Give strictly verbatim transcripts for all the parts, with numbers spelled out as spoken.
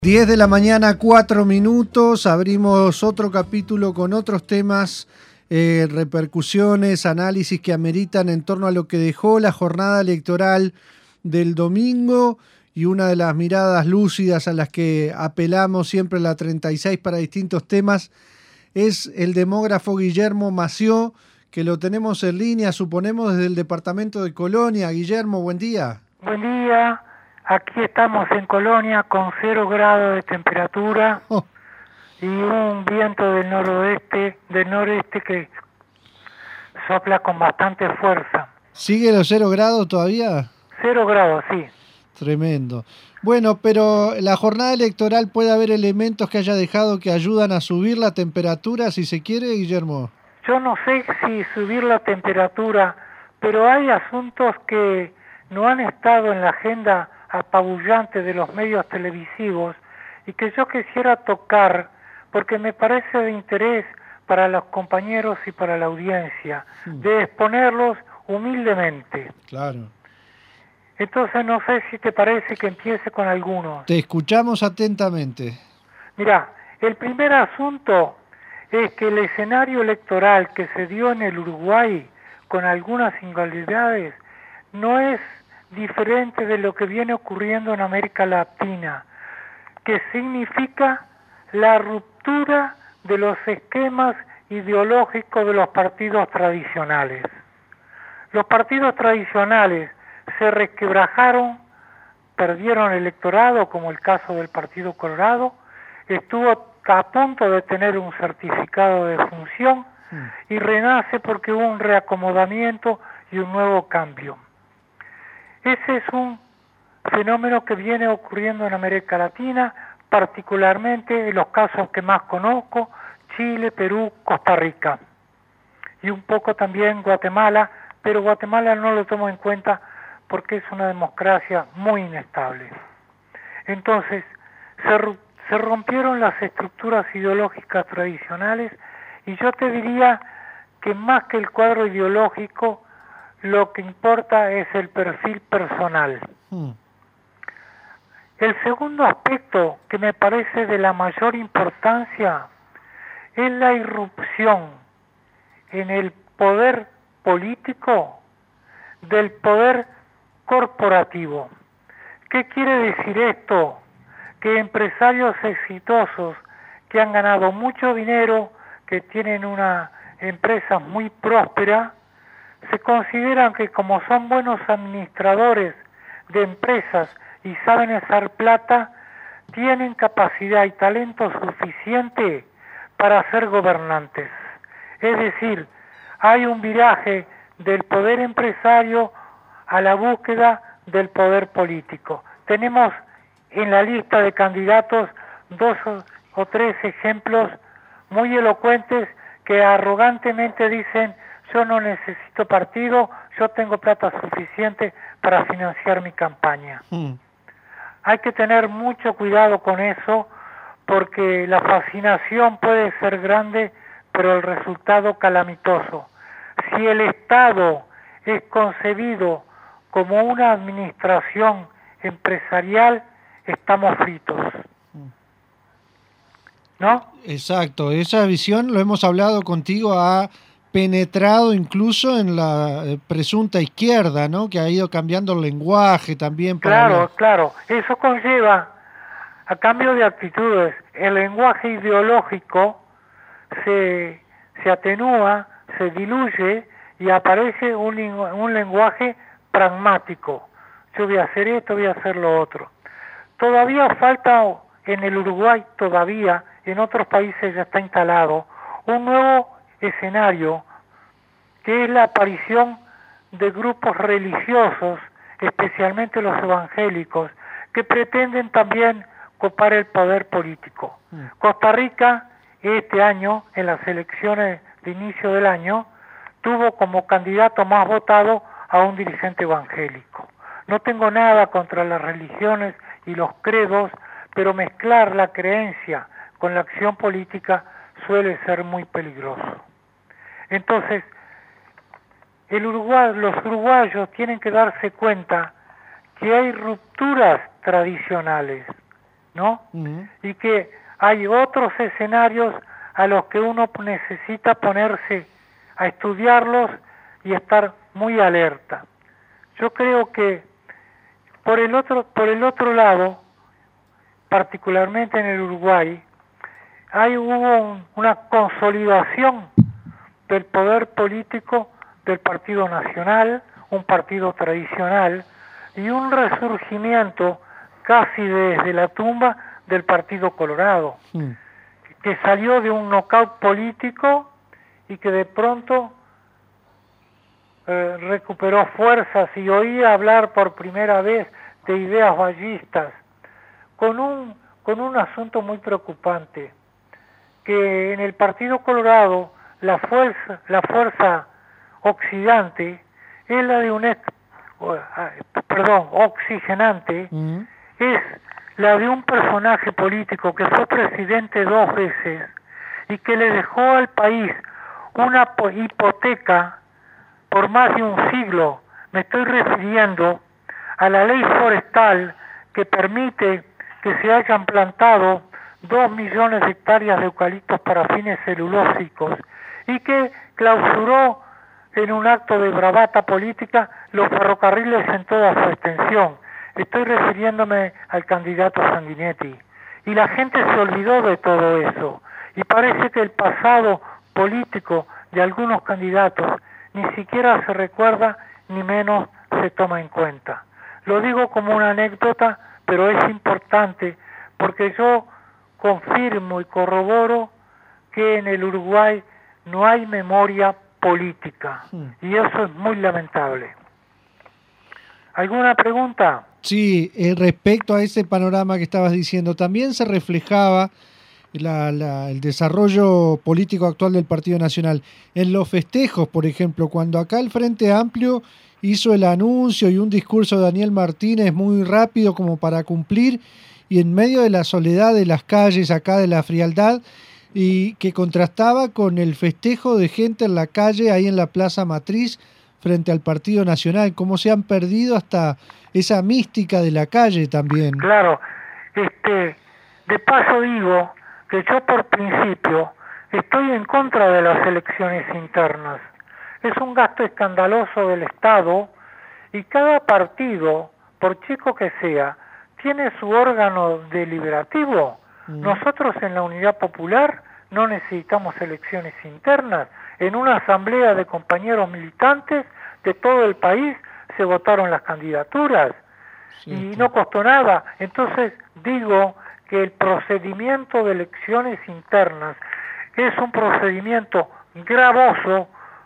diez de la mañana, cuatro minutos, abrimos otro capítulo con otros temas, eh, repercusiones, análisis que ameritan en torno a lo que dejó la jornada electoral del domingo y una de las miradas lúcidas a las que apelamos siempre en la treinta y seis para distintos temas es el demógrafo Guillermo Mació, que lo tenemos en línea, suponemos, desde el departamento de Colonia. Guillermo, buen día. Buen día. Aquí estamos en Colonia con cero grados de temperatura oh. y un viento del noroeste, del noreste que sopla con bastante fuerza. ¿Sigue los cero grados todavía? Cero grados, sí. Tremendo. Bueno, pero la jornada electoral puede haber elementos que haya dejado que ayudan a subir la temperatura, si se quiere, Guillermo. Yo no sé si subir la temperatura, pero hay asuntos que no han estado en la agenda apabullante de los medios televisivos y que yo quisiera tocar porque me parece de interés para los compañeros y para la audiencia, sí. de exponerlos humildemente. Claro. Entonces no sé si te parece que empiece con algunos. Te escuchamos atentamente. Mira, el primer asunto es que el escenario electoral que se dio en el Uruguay, con algunas singularidades, no es diferente de lo que viene ocurriendo en América Latina, que significa la ruptura de los esquemas ideológicos de los partidos tradicionales. Los partidos tradicionales se resquebrajaron, perdieron el electorado, como el caso del Partido Colorado, estuvo a punto de tener un certificado de función y renace porque hubo un reacomodamiento y un nuevo cambio. Ese es un fenómeno que viene ocurriendo en América Latina, particularmente en los casos que más conozco, Chile, Perú, Costa Rica, y un poco también Guatemala, pero Guatemala no lo tomo en cuenta porque es una democracia muy inestable. Entonces, se, se rompieron las estructuras ideológicas tradicionales y yo te diría que más que el cuadro ideológico, lo que importa es el perfil personal. Mm. El segundo aspecto que me parece de la mayor importancia es la irrupción en el poder político del poder corporativo. ¿Qué quiere decir esto? Que empresarios exitosos que han ganado mucho dinero, que tienen una empresa muy próspera, se consideran que como son buenos administradores de empresas y saben hacer plata, tienen capacidad y talento suficiente para ser gobernantes. Es decir, hay un viraje del poder empresario a la búsqueda del poder político. Tenemos en la lista de candidatos dos o tres ejemplos muy elocuentes que arrogantemente dicen: yo no necesito partido, yo tengo plata suficiente para financiar mi campaña. Mm. Hay que tener mucho cuidado con eso, porque la fascinación puede ser grande, pero el resultado calamitoso. Si el Estado es concebido como una administración empresarial, estamos fritos. ¿No? Exacto, esa visión, lo hemos hablado contigo, ha penetrado incluso en la presunta izquierda, ¿no? Que ha ido cambiando el lenguaje también. Para claro, hablar. claro. Eso conlleva a cambio de actitudes. El lenguaje ideológico se, se atenúa, se diluye y aparece un, un lenguaje pragmático. Yo voy a hacer esto, voy a hacer lo otro. Todavía falta en el Uruguay, todavía, en otros países ya está instalado, un nuevo escenario, que es la aparición de grupos religiosos, especialmente los evangélicos, que pretenden también copar el poder político. Mm. Costa Rica, este año, en las elecciones de inicio del año, tuvo como candidato más votado a un dirigente evangélico. No tengo nada contra las religiones y los credos, pero mezclar la creencia con la acción política suele ser muy peligroso. Entonces, el Uruguay, los uruguayos tienen que darse cuenta que hay rupturas tradicionales. ¿no? Uh-huh. Y que hay otros escenarios a los que uno necesita ponerse a estudiarlos y estar muy alerta. Yo creo que por el otro, por el otro lado, particularmente en el Uruguay, hay hubo un, una consolidación del poder político del Partido Nacional, un partido tradicional, y un resurgimiento casi desde la tumba del Partido Colorado, mm. que salió de un knockout político y que de pronto eh, recuperó fuerzas y oía hablar por primera vez de ideas ballistas, con un, con un asunto muy preocupante, que en el Partido Colorado la fuerza, la fuerza oxidante es la de un ex, perdón, oxigenante, uh-huh. es la de un personaje político que fue presidente dos veces y que le dejó al país una hipoteca por más de un siglo. Me estoy refiriendo a la ley forestal que permite que se hayan plantado dos millones de hectáreas de eucaliptos para fines celulósicos y que clausuró en un acto de bravata política los ferrocarriles en toda su extensión. Estoy refiriéndome al candidato Sanguinetti. Y la gente se olvidó de todo eso. Y parece que el pasado político de algunos candidatos ni siquiera se recuerda, ni menos se toma en cuenta. Lo digo como una anécdota, pero es importante porque yo confirmo y corroboro que en el Uruguay no hay memoria política, y eso es muy lamentable. ¿Alguna pregunta? Sí, eh, respecto a ese panorama que estabas diciendo, también se reflejaba la, la, el desarrollo político actual del Partido Nacional en los festejos, por ejemplo, cuando acá el Frente Amplio hizo el anuncio y un discurso de Daniel Martínez muy rápido como para cumplir, y en medio de la soledad de las calles acá, de la frialdad, y que contrastaba con el festejo de gente en la calle, ahí en la Plaza Matriz, frente al Partido Nacional, cómo se han perdido hasta esa mística de la calle también. Claro, este, de paso digo que yo por principio estoy en contra de las elecciones internas. Es un gasto escandaloso del Estado y cada partido, por chico que sea, tiene su órgano deliberativo. Mm. Nosotros en la Unidad Popular no necesitamos elecciones internas. En una asamblea de compañeros militantes de todo el país se votaron las candidaturas, sí, y sí. no costó nada. Entonces digo que el procedimiento de elecciones internas es un procedimiento gravoso,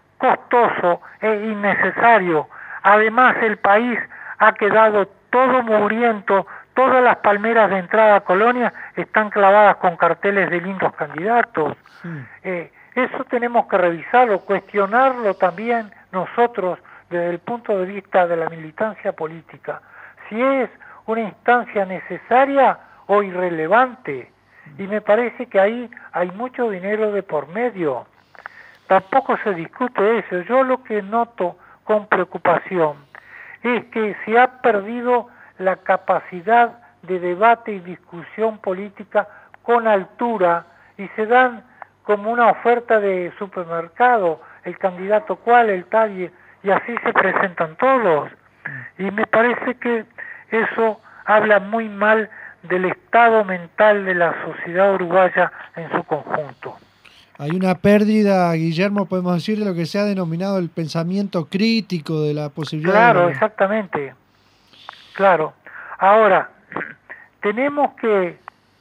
costoso e innecesario. Además, el país ha quedado todo mugriento. Todas las palmeras de entrada a Colonia están clavadas con carteles de lindos candidatos. Sí. Eh, eso tenemos que revisarlo, cuestionarlo también nosotros desde el punto de vista de la militancia política. Si es una instancia necesaria o irrelevante. Y me parece que ahí hay mucho dinero de por medio. Tampoco se discute eso. Yo lo que noto con preocupación es que se ha perdido la capacidad de debate y discusión política con altura y se dan como una oferta de supermercado, el candidato cual, el tal, y, y así se presentan todos. Y me parece que eso habla muy mal del estado mental de la sociedad uruguaya en su conjunto. Hay una pérdida, Guillermo, podemos decir, de lo que se ha denominado el pensamiento crítico, de la posibilidad Claro, de... exactamente. Claro. Ahora, tenemos que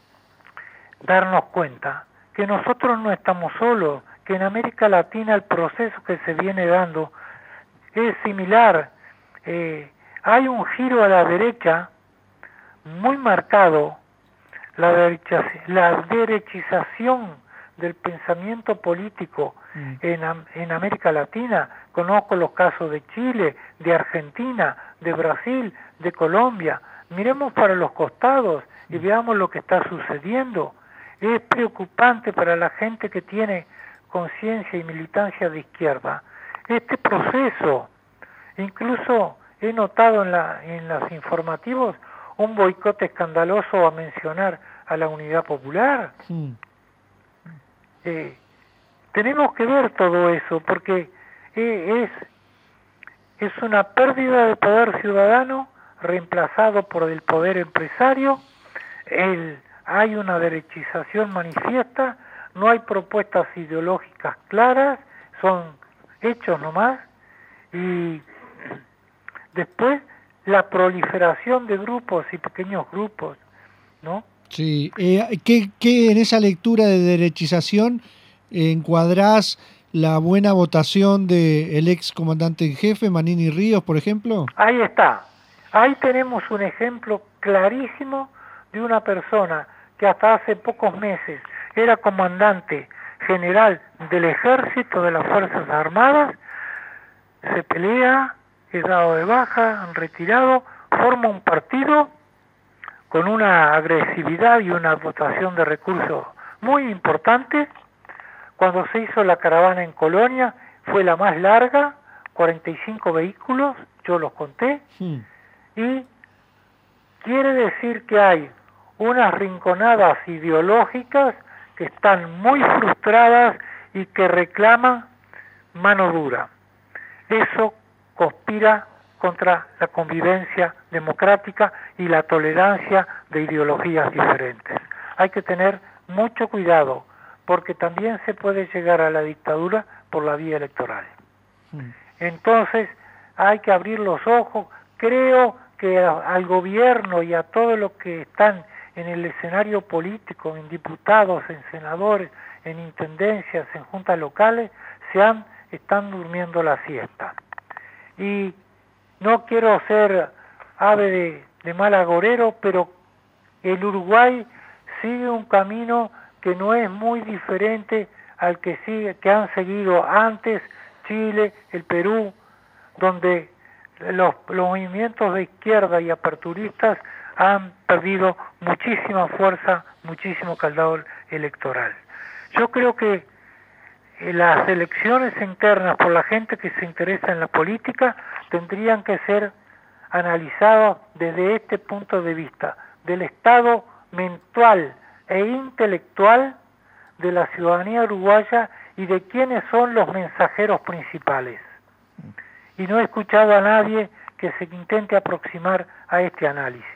darnos cuenta que nosotros no estamos solos, que en América Latina el proceso que se viene dando es similar. Eh, hay un giro a la derecha muy marcado, la, derecha, la derechización del pensamiento político mm. en, en América Latina. Conozco los casos de Chile, de Argentina, de Brasil, de Colombia. Miremos para los costados y veamos lo que está sucediendo. Es preocupante para la gente que tiene conciencia y militancia de izquierda este proceso. Incluso he notado en, la, en los informativos un boicot escandaloso a mencionar a la Unidad Popular. Mm. Eh, tenemos que ver todo eso, porque eh, es, es una pérdida de poder ciudadano reemplazado por el poder empresario. El, hay una derechización manifiesta, no hay propuestas ideológicas claras, son hechos nomás, y después la proliferación de grupos y pequeños grupos, ¿no? Sí, eh, ¿qué, qué en esa lectura de derechización eh, encuadrás la buena votación del ex comandante en jefe, Manini Ríos, por ejemplo? Ahí está, ahí tenemos un ejemplo clarísimo de una persona que hasta hace pocos meses era comandante general del ejército, de las Fuerzas Armadas, se pelea, es dado de baja, retirado, forma un partido con una agresividad y una dotación de recursos muy importante. Cuando se hizo la caravana en Colonia, fue la más larga, cuarenta y cinco vehículos, yo los conté, sí. Y quiere decir que hay unas rinconadas ideológicas que están muy frustradas y que reclaman mano dura. Eso conspira contra la convivencia democrática y la tolerancia de ideologías diferentes. Hay que tener mucho cuidado, porque también se puede llegar a la dictadura por la vía electoral. Entonces, hay que abrir los ojos. Creo que al gobierno y a todos los que están en el escenario político, en diputados, en senadores, en intendencias, en juntas locales, se han, están durmiendo la siesta. Y no quiero ser ave de, de mal agorero, pero el Uruguay sigue un camino que no es muy diferente al que sigue, que han seguido antes Chile, el Perú, donde los, los movimientos de izquierda y aperturistas han perdido muchísima fuerza, muchísimo calor electoral. Yo creo que las elecciones internas por la gente que se interesa en la política tendrían que ser analizadas desde este punto de vista, del estado mental e intelectual de la ciudadanía uruguaya y de quiénes son los mensajeros principales. Y no he escuchado a nadie que se intente aproximar a este análisis.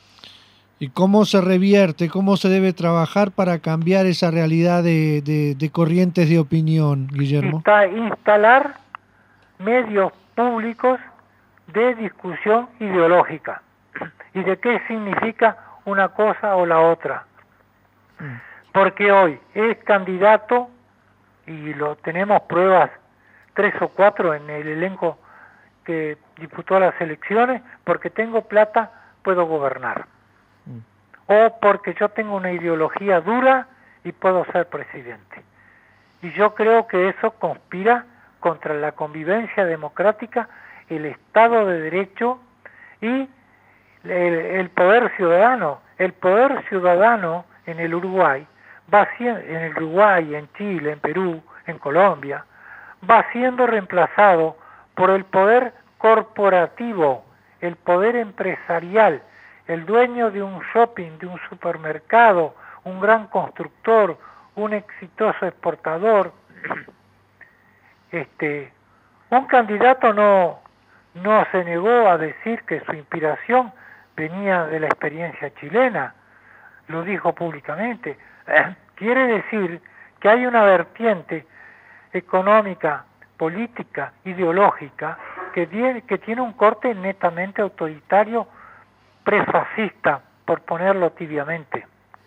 ¿Y cómo se revierte, cómo se debe trabajar para cambiar esa realidad de, de, de corrientes de opinión, Guillermo? Está instalar medios públicos de discusión ideológica y de qué significa una cosa o la otra. Porque hoy es candidato, y lo tenemos pruebas, tres o cuatro en el elenco que disputó las elecciones, porque tengo plata, puedo gobernar. O porque yo tengo una ideología dura y puedo ser presidente. Y yo creo que eso conspira contra la convivencia democrática, el Estado de Derecho y el, el poder ciudadano. El poder ciudadano en el Uruguay, va siendo, en el Uruguay, en Chile, en Perú, en Colombia, va siendo reemplazado por el poder corporativo, el poder empresarial, el dueño de un shopping, de un supermercado, un gran constructor, un exitoso exportador. Este, un candidato no, no se negó a decir que su inspiración venía de la experiencia chilena, lo dijo públicamente. Eh, quiere decir que hay una vertiente económica, política, ideológica, que tiene, que tiene un corte netamente autoritario, prefascista, por ponerlo tibiamente.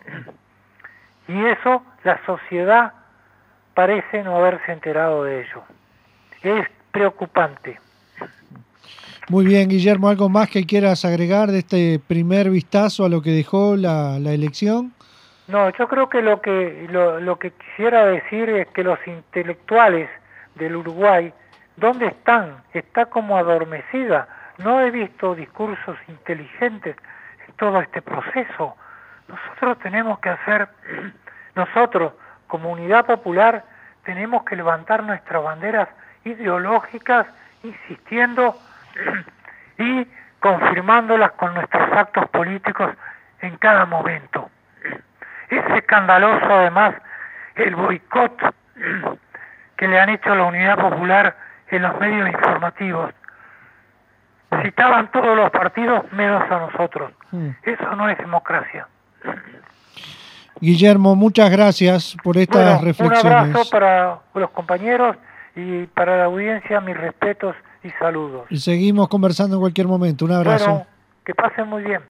Y eso la sociedad parece no haberse enterado de ello. Es preocupante. Muy bien, Guillermo, ¿algo más que quieras agregar de este primer vistazo a lo que dejó la, la elección? No, yo creo que lo que lo, lo que quisiera decir es que los intelectuales del Uruguay, ¿dónde están? Está como adormecida. No he visto discursos inteligentes en todo este proceso. Nosotros tenemos que hacer, nosotros como Unidad Popular, tenemos que levantar nuestras banderas ideológicas, insistiendo y confirmándolas con nuestros actos políticos en cada momento. Es escandaloso además el boicot que le han hecho a la Unidad Popular en los medios informativos. Citaban todos los partidos menos a nosotros. Eso no es democracia. Guillermo, muchas gracias por estas bueno, reflexiones. Un abrazo para los compañeros y para la audiencia, mis respetos y saludos. Y seguimos conversando en cualquier momento. Un abrazo. Bueno, que pasen muy bien.